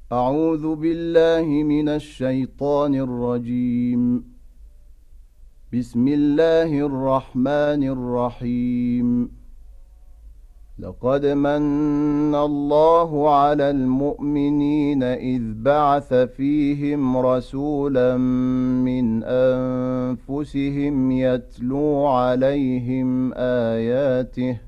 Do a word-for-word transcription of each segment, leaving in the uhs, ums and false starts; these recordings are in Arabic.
أعوذ بالله من الشيطان الرجيم. بسم الله الرحمن الرحيم. لقد من الله على المؤمنين إذ بعث فيهم رسولا من أنفسهم يتلو عليهم آياته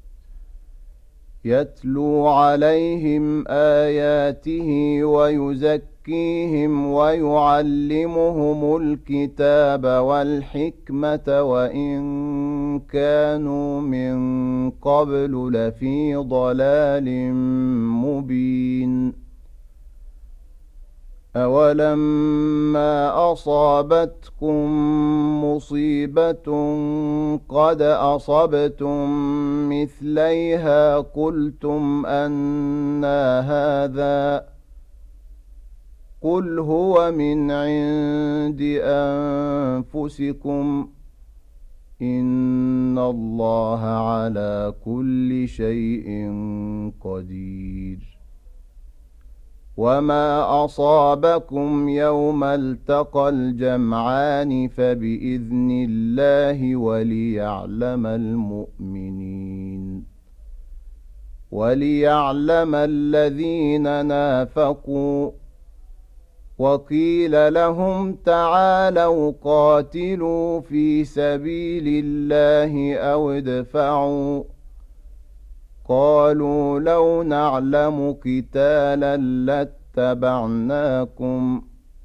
يتلو عليهم آياته ويزكيهم ويعلمهم الكتاب والحكمة وإن كانوا من قبل لفي ضلال مبين. أولما أصابتكم مصيبة قد أصبتم مثليها قلتم أنى هذا قل هو من عند أنفسكم إن الله على كل شيء قدير. وما أصابكم يوم التقى الجمعان فبإذن الله وليعلم المؤمنين وليعلم الذين نافقوا وقيل لهم تعالوا قاتلوا في سبيل الله أو ادفعوا قالوا لو نعلم قتالا لاتبعناكم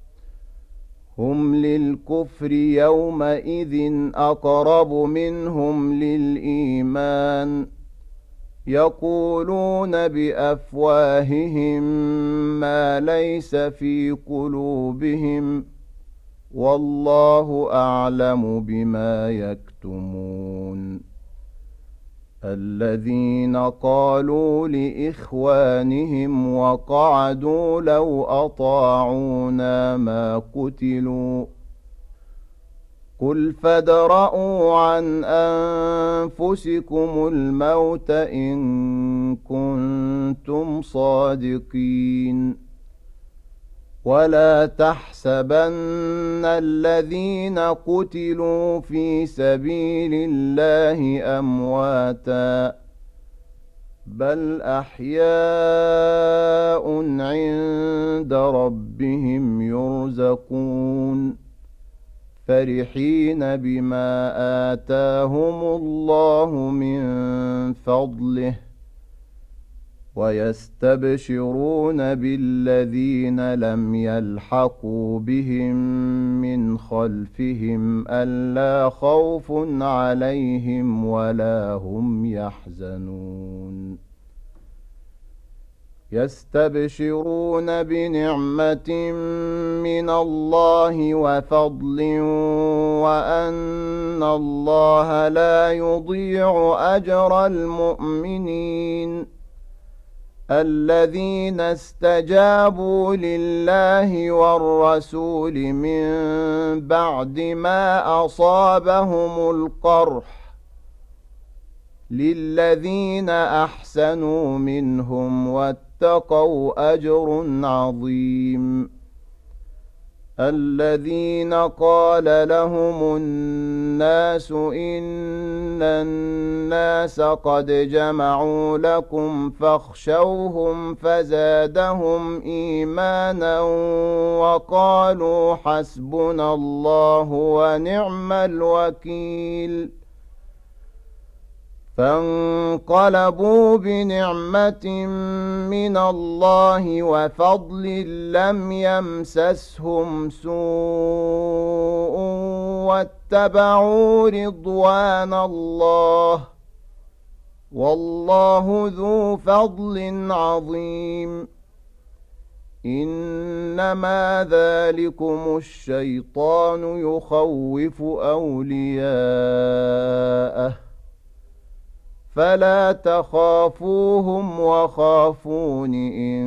هم للكفر يومئذ أقرب منهم للإيمان يقولون بأفواههم ما ليس في قلوبهم والله أعلم بما يكتمون. الذين قالوا لإخوانهم وقعدوا لو أطاعونا ما قتلوا قل فادرءوا عن أنفسكم الموت إن كنتم صادقين. ولا تحسبن الذين قتلوا في سبيل الله أمواتا بل أحياء عند ربهم يرزقون فرحين بما آتاهم الله من فضله ويستبشرون بالذين لم يلحقوا بهم من خلفهم ألا خوف عليهم ولا هم يحزنون. يستبشرون بنعمة من الله وفضل وأن الله لا يضيع أجر المؤمنين الذين استجابوا لله والرسول من بعد ما أصابهم القرح للذين أحسنوا منهم واتقوا أجر عظيم. الذين قال لهم الناس إن الناس قد جمعوا لكم فاخشوهم فزادهم إيمانا وقالوا حسبنا الله ونعم الوكيل. فانقلبوا بنعمة من الله وفضل لم يمسسهم سوء واتبعوا رضوان الله والله ذو فضل عظيم. إنما ذلكم الشيطان يخوف أولياءه فلا تخافوهم وخافون إن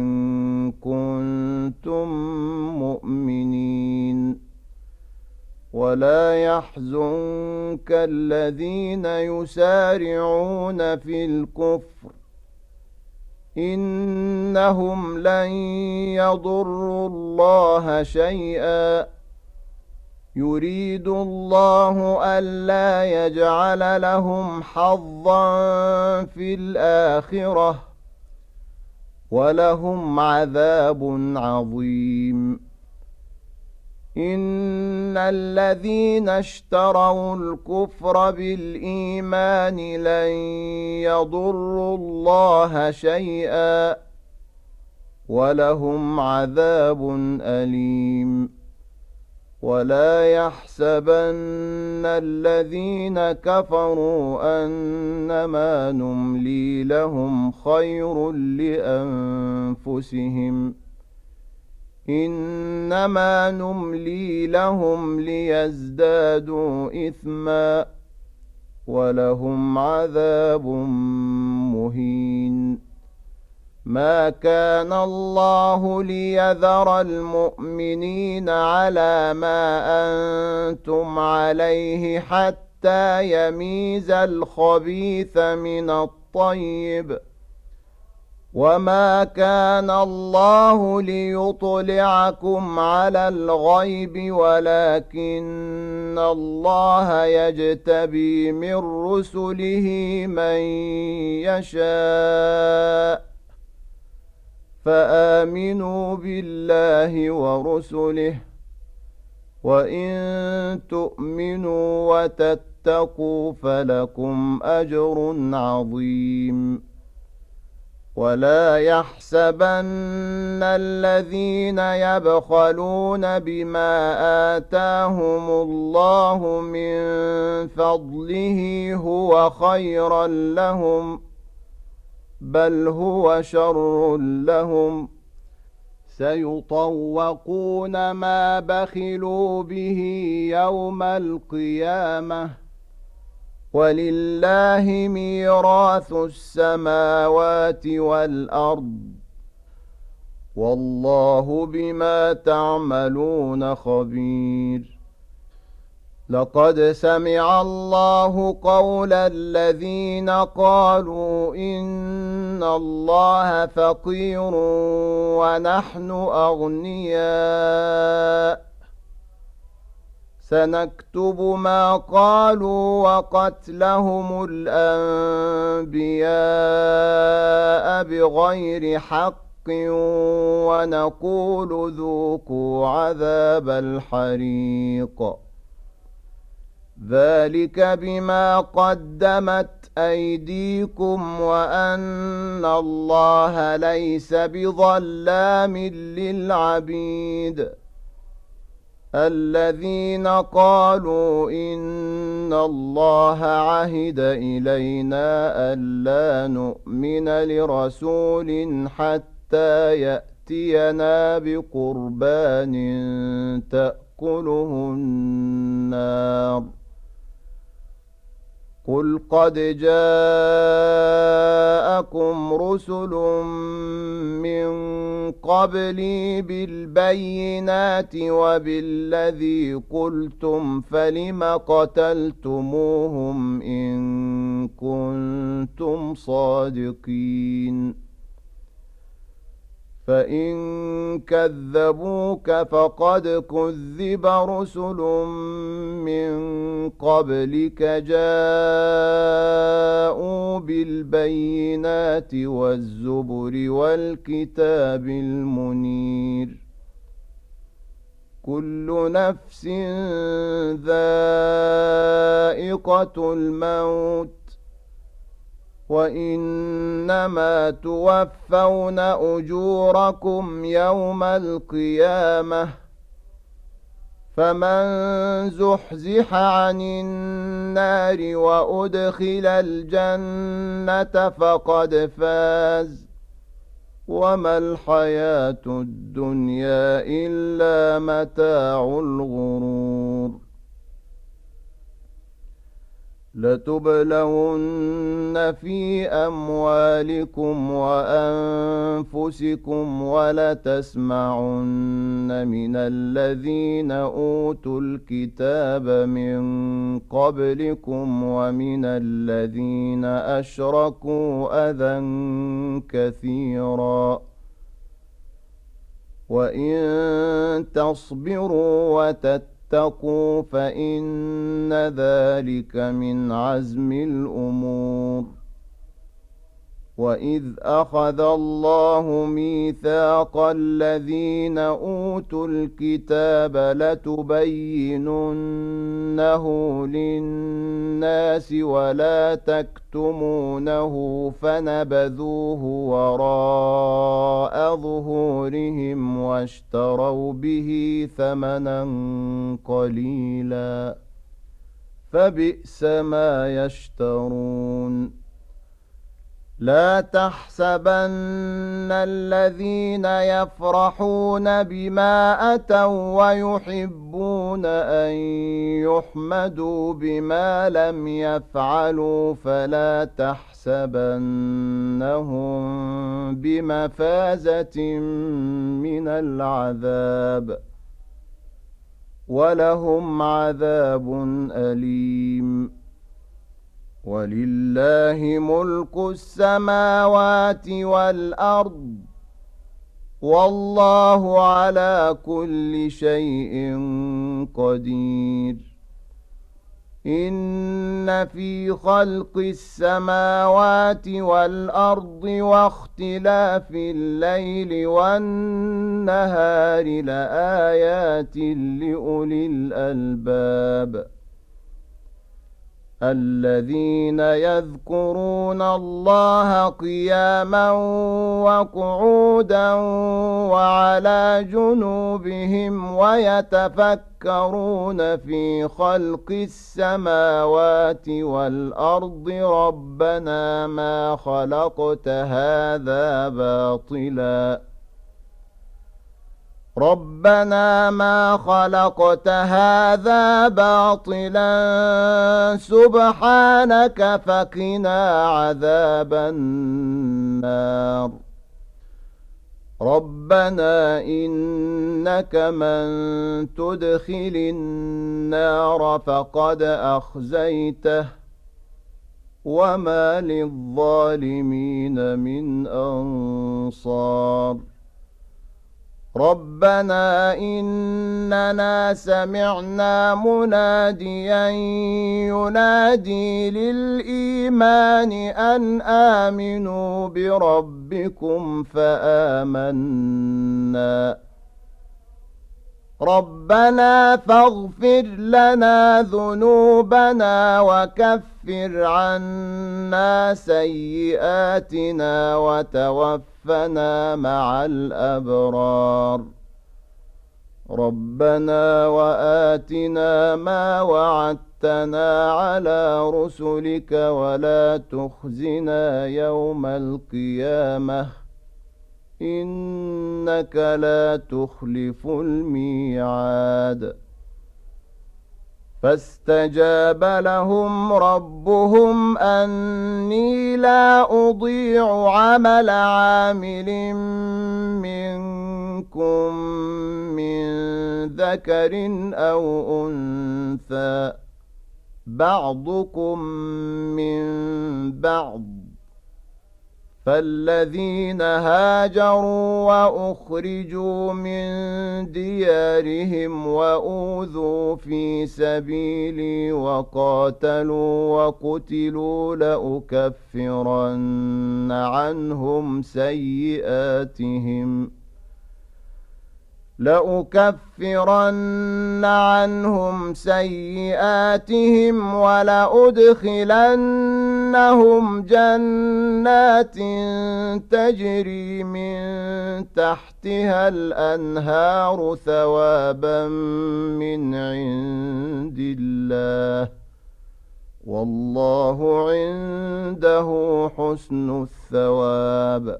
كنتم مؤمنين. ولا يحزنك الذين يسارعون في الكفر إنهم لن يضروا الله شيئا يريد الله ألا يجعل لهم حظا في الآخرة ولهم عذاب عظيم إن الذين اشتروا الكفر بالإيمان لن يضروا الله شيئا ولهم عذاب أليم ولا يحسبن الذين كفروا أنما نملي لهم خير لأنفسهم إنما نملي لهم ليزدادوا إثما ولهم عذاب مهين ما كان الله ليذر المؤمنين على ما أنتم عليه حتى يميز الخبيث من الطيب وما كان الله ليطلعكم على الغيب ولكن الله يجتبي من رسله من يشاء فآمنوا بالله ورسله وإن تؤمنوا وتتقوا فلكم أجر عظيم ولا يحسبن الذين يبخلون بما آتاهم الله من فضله هو خيرا لهم بل هو شر لهم سيطوقون ما بخلوا به يوم القيامة ولله ميراث السماوات والأرض والله بما تعملون خبير لقد سمع الله قول الذين قالوا إن الله فقير ونحن أغنياء سنكتب ما قالوا وقتلهم الأنبياء بغير حق ونقول ذوقوا عذاب الحريق ذلك بما قدمت أيديكم وأن الله ليس بظلام للعبيد الذين قالوا إن الله عهد إلينا ألا نؤمن لرسول حتى يأتينا بقربان تأكله النار قل قد جاءكم رسل من قبلي بالبينات وبالذي قلتم فلم قتلتموهم إن كنتم صادقين فإن كذبوك فقد كذب رسل من قبلك جاءوا بالبينات والزبر والكتاب المنير كل نفس ذائقة الموت وإنما توفون أجوركم يوم القيامة فمن زحزح عن النار وأدخل الجنة فقد فاز وما الحياة الدنيا إلا متاع الغرور لتبلون في أموالكم وأنفسكم ولتسمعن من الذين أوتوا الكتاب من قبلكم ومن الذين أشركوا أذى كثيرا وإن تصبروا وتتقوا اتقوا فإن ذلك من عزم الأمور وإذ أخذ الله ميثاق الذين أوتوا الكتاب لتبيننه للناس ولا تكتمونه فنبذوه وراء ظهورهم واشتروا به ثمنا قليلا فبئس ما يشترون لا تحسبن الذين يفرحون بما أتوا ويحبون أن يحمدوا بما لم يفعلوا فلا تحسبنهم بمفازة من العذاب ولهم عذاب أليم ولله ملك السماوات والأرض والله على كل شيء قدير إن في خلق السماوات والأرض واختلاف الليل والنهار لآيات لأولي الألباب الذين يذكرون الله قياما وقعودا وعلى جنوبهم ويتفكرون في خلق السماوات والأرض ربنا ما خلقت هذا باطلا ربنا ما خلقت هذا باطلا سبحانك فقنا عذاب النار ربنا إنك من تدخل النار فقد أخزيته وما للظالمين من أنصار ربنا إننا سمعنا مناديا ينادي للإيمان أن آمنوا بربكم فآمنا ربنا فاغفر لنا ذنوبنا وكفر عنا سيئاتنا وتوفنا مع الأبرار ربنا وآتنا ما وعدتنا على رسلك ولا تخزنا يوم القيامة إنك لا تخلف الميعاد فاستجاب لهم ربهم أني لا أضيع عمل عامل منكم من ذكر أو أنثى بعضكم من بعض فالذين هاجروا وأخرجوا من ديارهم وأوذوا في سبيلي وقاتلوا وقتلوا لأكفرن عنهم سيئاتهم لأكفرن عنهم سيئاتهم ولأدخلنهم جنات تجري من تحتها الأنهار ثوابا من عند الله والله عنده حسن الثواب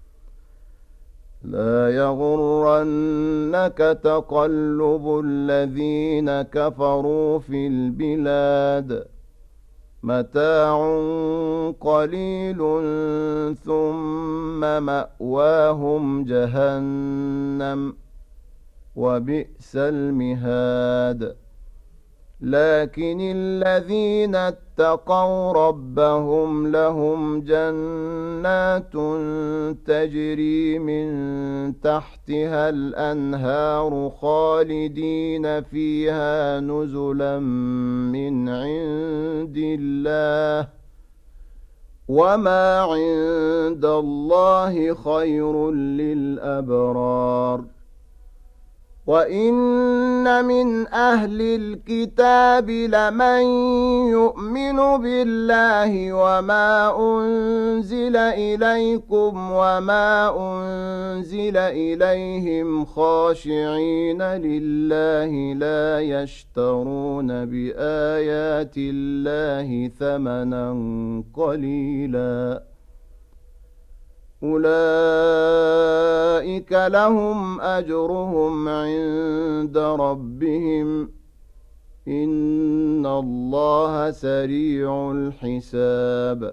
لا يغرنك تقلب الذين كفروا في البلاد متاع قليل ثم مأواهم جهنم وبئس المهاد لكن الذين اتقوا ربهم لهم جنات تجري من تحتها الأنهار خالدين فيها نزلا من عند الله وما عند الله خير للأبرار وإن من أهل الكتاب لمن يؤمن بالله وما أنزل إليكم وما أنزل إليهم خاشعين لله لا يشترون بآيات الله ثمنا قليلا أولئك لهم أجرهم عند ربهم إن الله سريع الحساب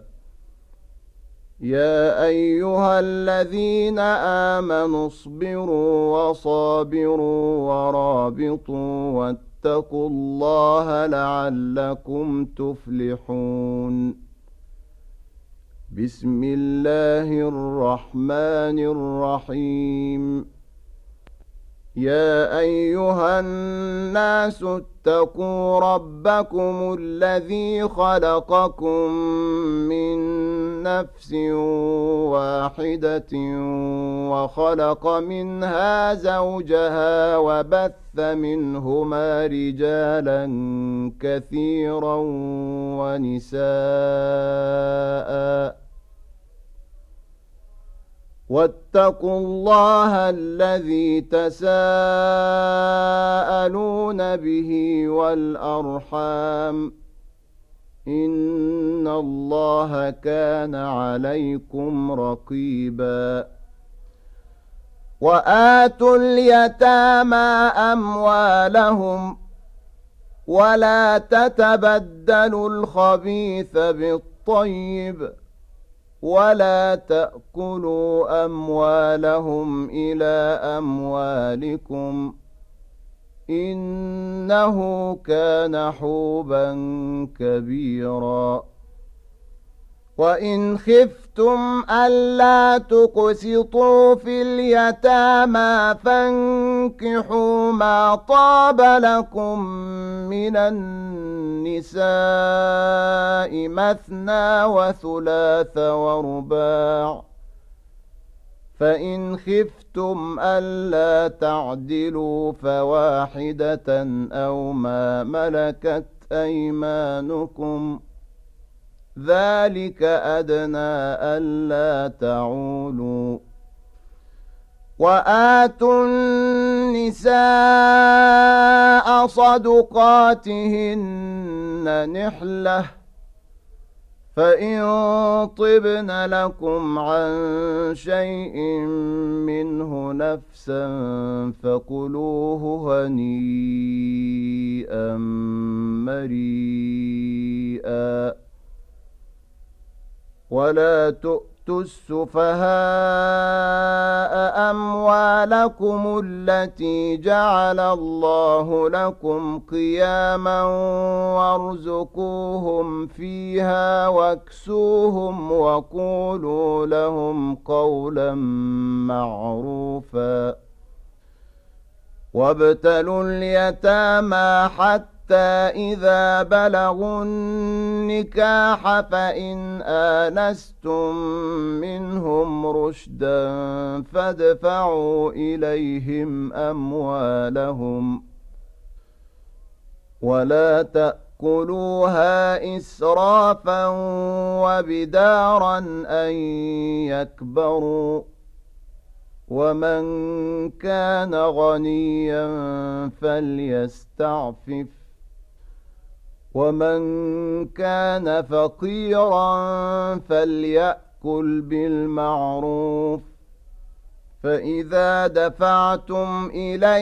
يا أيها الذين آمنوا اصبروا وصابروا ورابطوا واتقوا الله لعلكم تفلحون بسم الله الرحمن الرحيم يا أيها الناس اتقوا ربكم الذي خلقكم من نفس واحدة وخلق منها زوجها وبث منهما رجالا كثيرا ونساء واتقوا الله الذي تساءلون به والأرحام إن الله كان عليكم رقيبا وآتوا اليتامى أموالهم ولا تتبدلوا الخبيث بالطيب ولا تأكلوا أموالهم إلى أموالكم إنه كان حوبا كبيرا وإن خفتم ألا تقسطوا في اليتامى فانكحوا ما طاب لكم من النساء مثنى وثلاث ورباع فإن خفتم ألا تعدلوا فواحدة أو ما ملكت أيمانكم ذلك أدنى ألا تعولوا وآتوا النساء صدقاتهن نحلة فإن طبن لكم عن شيء منه نفسا فكلوه هنيئا مريئا ولا تؤتوا السفهاء أموالكم التي جعل الله لكم قياما وارزقوهم فيها واكسوهم وقولوا لهم قولا معروفا وابتلوا اليتامى حتى حتى إذا بلغوا النكاح فإن آنستم منهم رشدا فادفعوا إليهم أموالهم ولا تأكلوها إسرافا وبدارا أن يكبروا ومن كان غنيا فليستعفف ومن كان فقيرا فليأكل بالمعروف فإذا دفعتم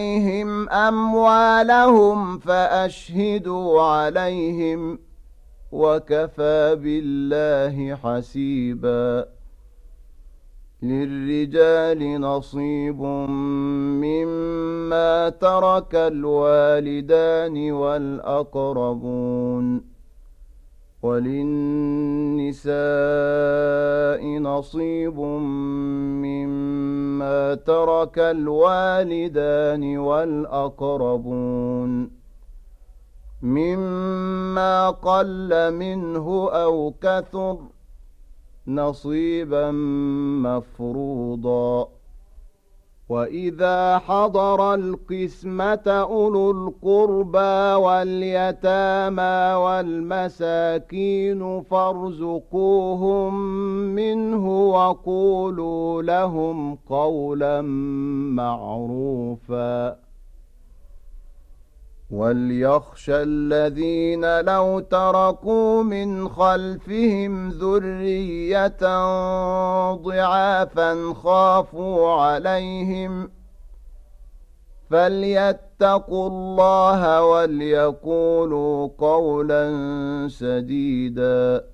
إليهم أموالهم فأشهدوا عليهم وكفى بالله حسيبا للرجال نصيب مما ترك الوالدان والأقربون وللنساء نصيب مما ترك الوالدان والأقربون مما قل منه أو كثر نصيبا مفروضا وإذا حضر القسمة أولو القربى واليتامى والمساكين فارزقوهم منه وقولوا لهم قولا معروفا وليخشى الذين لو تركوا من خلفهم ذرية ضعافا خافوا عليهم فليتقوا الله وليقولوا قولا سديدا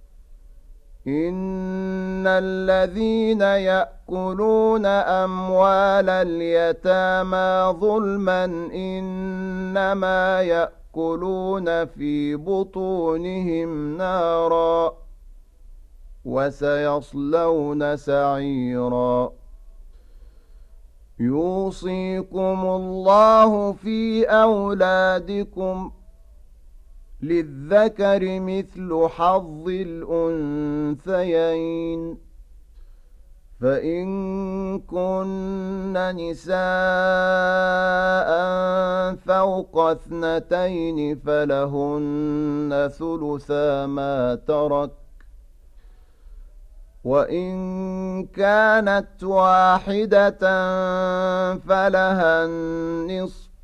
إن الذين يأكلون أموال اليتامى ظلما إنما يأكلون في بطونهم نارا وسيصلون سعيرا يوصيكم الله في أولادكم للذكر مثل حظ الأنثيين فإن كن نساء فوق اثنتين فلهن ثلثا ما ترك وإن كانت واحدة فلها النصف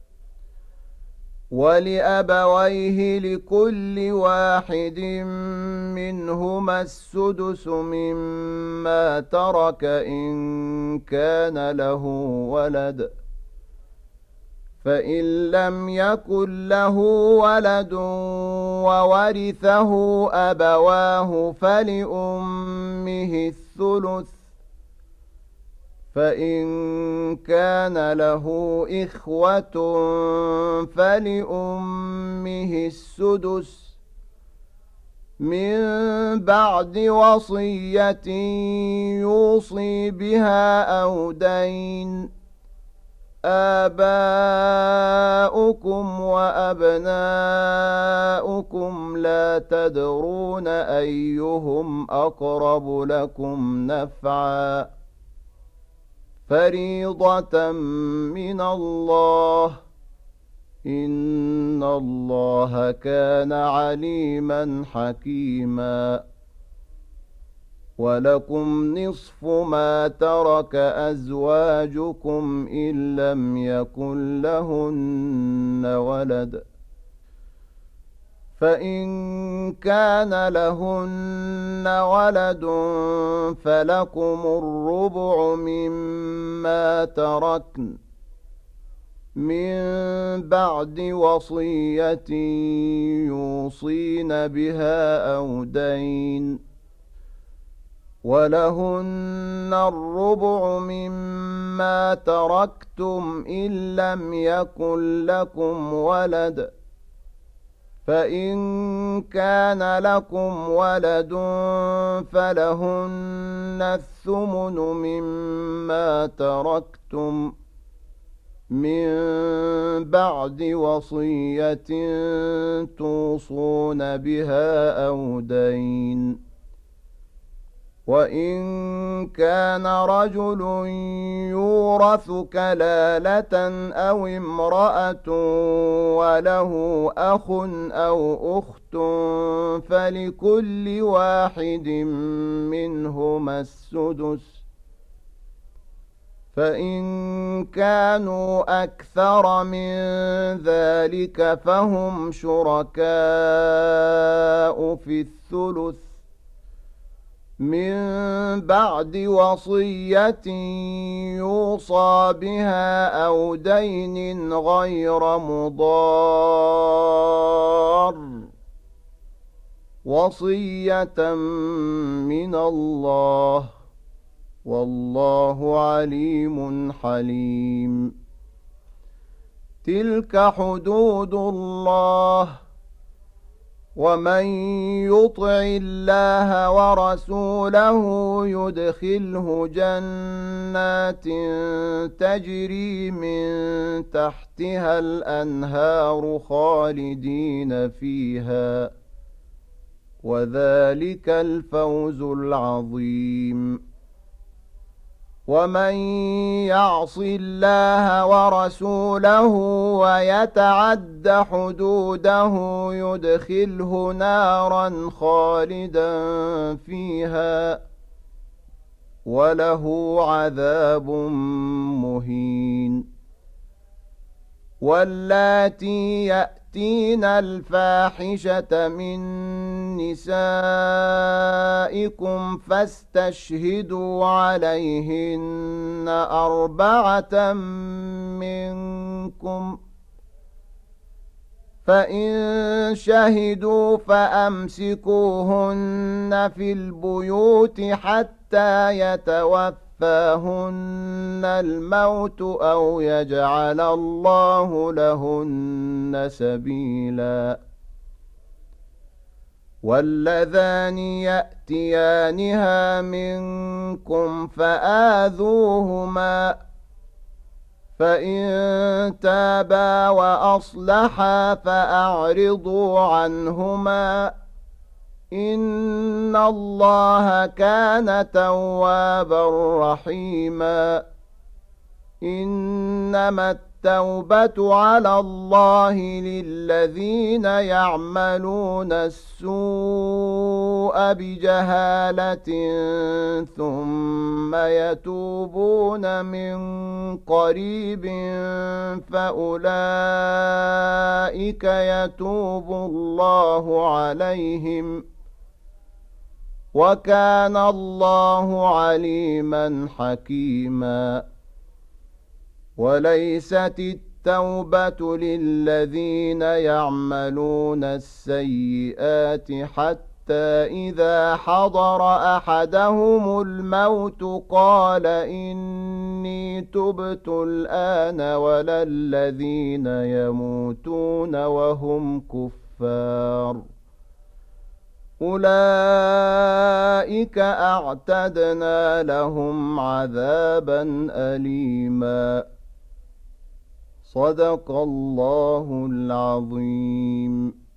ولأبويه لكل واحد منهما السدس مما ترك إن كان له ولد فإن لم يكن له ولد وورثه أبواه فلأمه الثلث فإن كان له إخوة فلأمه السدس من بعد وصية يوصي بها أو دين آباؤكم وأبناؤكم لا تدرون أيهم أقرب لكم نفعا فريضة من الله إن الله كان عليما حكيما ولكم نصف ما ترك أزواجكم إن لم يكن لهن ولد فإن كان لهن ولد فلكم الربع مما تركن من بعد وصية يوصين بها أو دين ولهن الربع مما تركتم إن لم يكن لكم ولد فإن كان لكم ولد فلهن الثمن مما تركتم من بعد وصية توصون بها أو دين وإن كان رجل يورث كلالة أو امرأة وله أخ أو أخت فلكل واحد منهما السدس فإن كانوا أكثر من ذلك فهم شركاء في الثلث من بعد وصية يوصى بها أو دين غير مضار وصية من الله، والله عليم حليم. تلك حدود الله، ومن يطع الله ورسوله يدخله جنات تجري من تحتها الأنهار خالدين فيها، وذلك الفوز العظيم. ومن يعص الله ورسوله ويتعد حدوده يدخله نارا خالدا فيها، وله عذاب مهين. واللاتي يأتين الفاحشة من نسائكم فاستشهدوا عليهن أربعة منكم، فإن شهدوا فأمسكوهن في البيوت حتى يتوفاهن الموت أو يجعل الله لهن سبيلا. واللذان يأتيانها منكم فآذوهما، فإن تابا وأصلحا فأعرضوا عنهما، إن الله كان توابا رحيما. إنما التوبة على الله للذين يعملون السوء بجهالة ثم يتوبون من قريب فأولئك يتوب الله عليهم، وكان الله عليما حكيما. وليست التوبة للذين يعملون السيئات حتى إذا حضر أحدهم الموت قال إني تبت الآن، ولا الذين يموتون وهم كفار، أولئك أعتدنا لهم عذابا أليما. صدق الله العظيم.